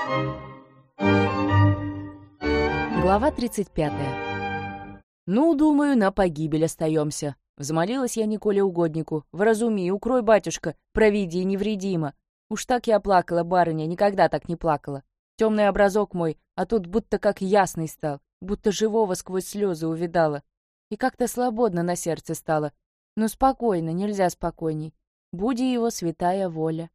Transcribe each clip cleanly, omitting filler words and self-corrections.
Глава 35. «Ну, думаю, на погибель остаемся». Взмолилась я Николе Угоднику. «Вразуми, укрой, батюшка, провиди невредимо». Уж так я плакала, барыня, никогда так не плакала. Темный образок мой, а тут будто как ясный стал, будто живого сквозь слезы увидала. И как-то свободно на сердце стало. Ну, спокойно, нельзя спокойней. Буди его святая воля.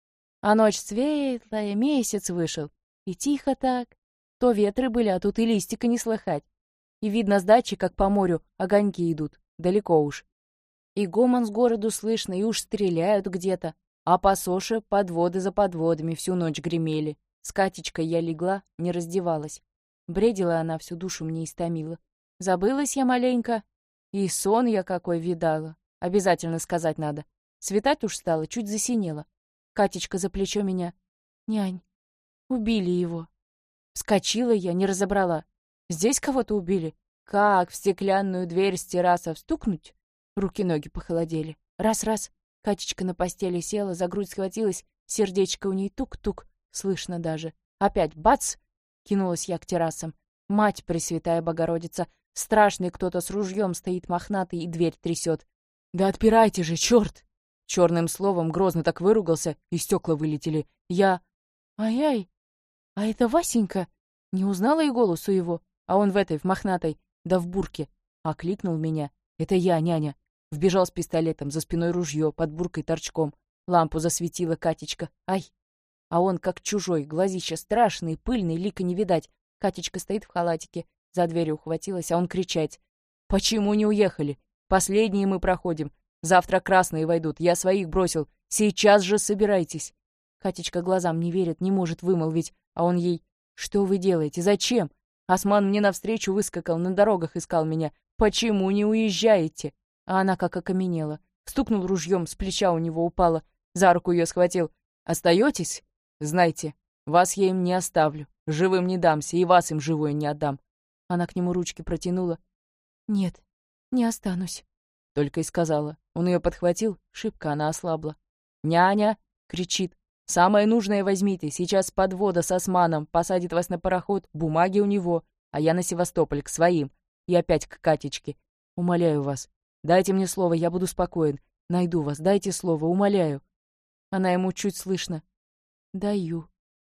А ночь светлая, месяц вышел. И тихо так. То ветры были, а тут и листика не слыхать. И видно с дачи, как по морю огоньки идут, далеко уж. И гомон с городу слышно, и уж стреляют где-то. А по соше подводы за подводами всю ночь гремели. С Катечкой я легла, не раздевалась. Бредила она, всю душу мне истомила. Забылась я маленько, и сон я какой видала. Обязательно сказать надо. Светать уж стало, чуть засинело. Катечка за плечо меня. «Нянь, убили его». Вскочила я, не разобрала. Здесь кого-то убили? Как в стеклянную дверь с терраса стукнуть? Руки-ноги похолодели. Раз-раз. Катечка на постели села, за грудь схватилась, сердечко у ней тук-тук, слышно даже. Опять бац! Кинулась я к террасам. Мать Пресвятая Богородица, страшный кто-то с ружьем стоит мохнатый и дверь трясет. «Да отпирайте же, черт!» Черным словом грозно так выругался, и стекла вылетели. Я... Ай-ай! А это Васенька? Не узнала и голосу его, а он в мохнатой, да в бурке. Окликнул меня. Это я, няня. Вбежал с пистолетом, за спиной ружье, под буркой торчком. Лампу засветила Катечка. Ай! А он как чужой, глазища страшные, пыльные, лика не видать. Катечка стоит в халатике, за дверью ухватилась, а он кричать. «Почему не уехали? Последние мы проходим. Завтра красные войдут, я своих бросил. Сейчас же собирайтесь». Катечка глазам не верит, не может вымолвить, а он ей: «Что вы делаете? Зачем? Осман мне навстречу выскакал, на дорогах искал меня. Почему не уезжаете?» А она как окаменела. Стукнул ружьем, с плеча у него упала. За руку ее схватил. «Остаетесь? Знайте, вас я им не оставлю. Живым не дамся, и вас им живую не отдам». Она к нему ручки протянула. «Нет, не останусь», — только и сказала. Он ее подхватил, шибко она ослабла. «Няня!» — кричит. «Самое нужное возьмите, сейчас подвода с османом, посадит вас на пароход, бумаги у него, а я на Севастополь, к своим». И опять к Катечке. «Умоляю вас, дайте мне слово, я буду спокоен. Найду вас, дайте слово, умоляю». Она ему чуть слышно. «Даю».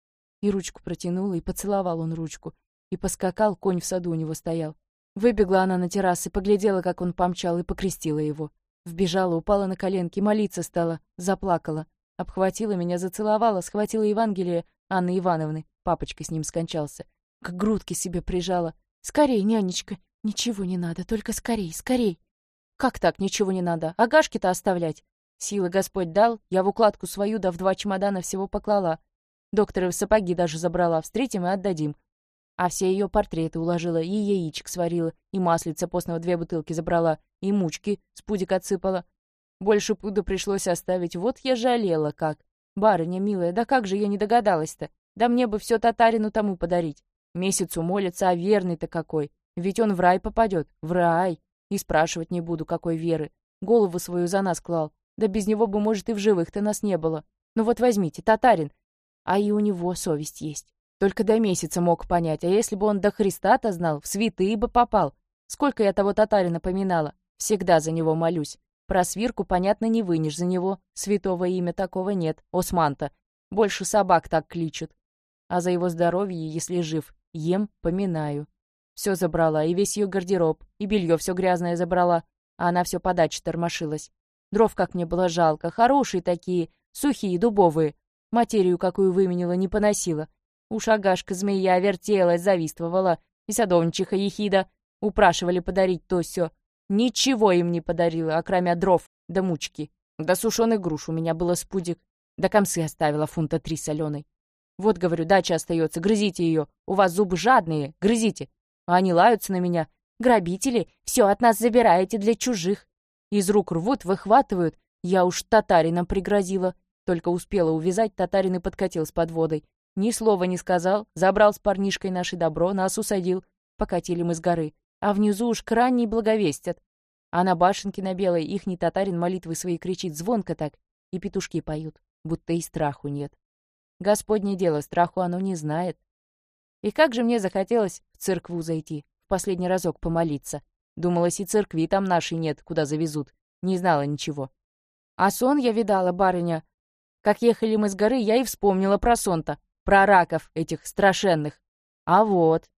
И ручку протянула, и поцеловал он ручку. И поскакал, конь в саду у него стоял. Выбегла она на террасы, поглядела, как он помчал, и покрестила его. Вбежала, упала на коленки, молиться стала, заплакала. Обхватила меня, зацеловала, схватила Евангелие Анны Ивановны. Папочка с ним скончался. К грудке себе прижала. «Скорей, нянечка, ничего не надо, только скорей, скорей». «Как так ничего не надо? Агашки-то оставлять?» Силы Господь дал, я в укладку свою да в 2 чемодана всего поклала. Докторы в сапоги даже забрала, встретим и отдадим. А все ее портреты уложила, и яичек сварила, и маслица постного 2 бутылки забрала, и мучки с пудик отсыпала. Больше пуда пришлось оставить, вот я жалела как. Барыня милая, да как же я не догадалась-то? Да мне бы все татарину тому подарить. Месяцу молится, а верный-то какой. Ведь он в рай попадет, в рай. И спрашивать не буду, какой веры. Голову свою за нас клал. Да без него бы, может, и в живых-то нас не было. Ну вот возьмите, татарин. А и у него совесть есть. Только до месяца мог понять, а если бы он до Христа-то знал, в святые бы попал. Сколько я того татарина поминала. Всегда за него молюсь. Про свирку, понятно, не вынешь за него. Святого имя такого нет, Осман-то. Больше собак так кличут. А за его здоровье, если жив, ем, поминаю. Все забрала, и весь ее гардероб, и белье все грязное забрала. А она все подачи тормошилась. Дров, как мне было жалко, хорошие такие, сухие, дубовые. Материю, какую выменила, не поносила. Уж Агашка-змея вертелась, завистовала. И садовничиха ехида. Упрашивали подарить то сё. Ничего им не подарила, окромя дров да мучки. Да сушеных груш у меня было с пудик. Да комсы оставила 3 фунта соленой. Вот, говорю, дача остается, грызите ее. У вас зубы жадные, грызите. А они лаются на меня. Грабители, все от нас забираете для чужих. Из рук рвут, выхватывают. Я уж татарином пригрозила. Только успела увязать, татарин и подкатил с подводой. Ни слова не сказал, забрал с парнишкой наше добро, нас усадил. Покатили мы с горы. А внизу уж крайний благовестят. А на башенке на белой ихний татарин молитвы свои кричит звонко так, и петушки поют, будто и страху нет. Господне дело, страху оно не знает. И как же мне захотелось в церкву зайти, в последний разок помолиться. Думалось, и церкви там нашей нет, куда завезут. Не знала ничего. А сон я видала, барыня. Как ехали мы с горы, я и вспомнила про сон-то. Про раков этих страшенных. А вот.